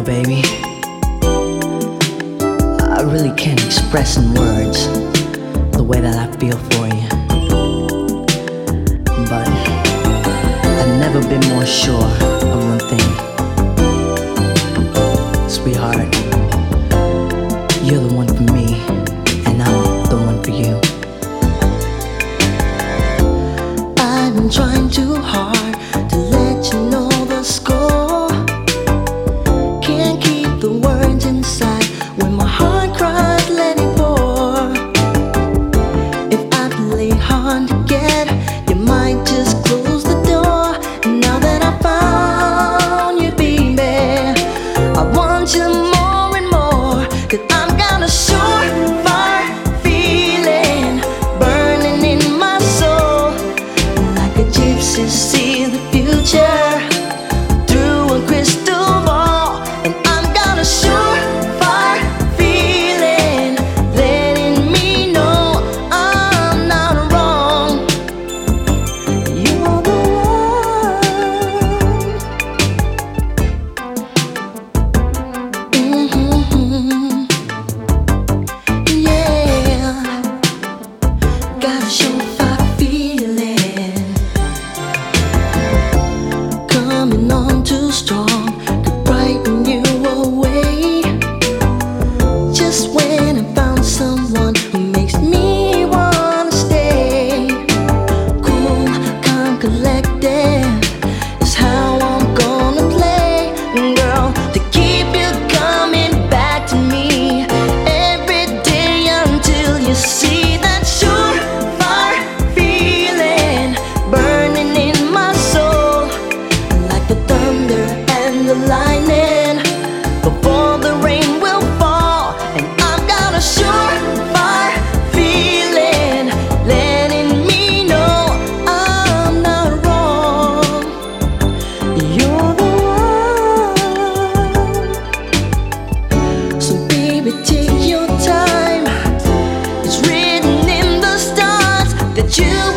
know, baby, I really can't express in words the way that I feel for you. But I've never been more sure of one thing. Sweetheart, you're the one for me, and I'm the one for you. I've been trying too hard to let you know the score. Can't keep the words inside. When my heart cries, let it pour. If I play hard to get, you might just close the door. Now that I found you, baby, I want you more and more. 'Cause I'm got a surefire feeling burning in my soul, like a gypsy see the future through a crystal ball. And I'm got a surefire feeling letting me know I'm not wrong. You're the one. Yeah, got a surefire feeling coming on too strong, could frighten you away. Just when I found someone who makes me wanna stay. Cool, calm, collected is how I'm gonna play, girl, to keep you coming back to me every day until you see that surefire feeling burning in my soul, like the thunder and the lightning before the rain will fall. And I've got a surefire feeling letting me know I'm not wrong. You're the one. So baby, take your time. It's written in the stars that you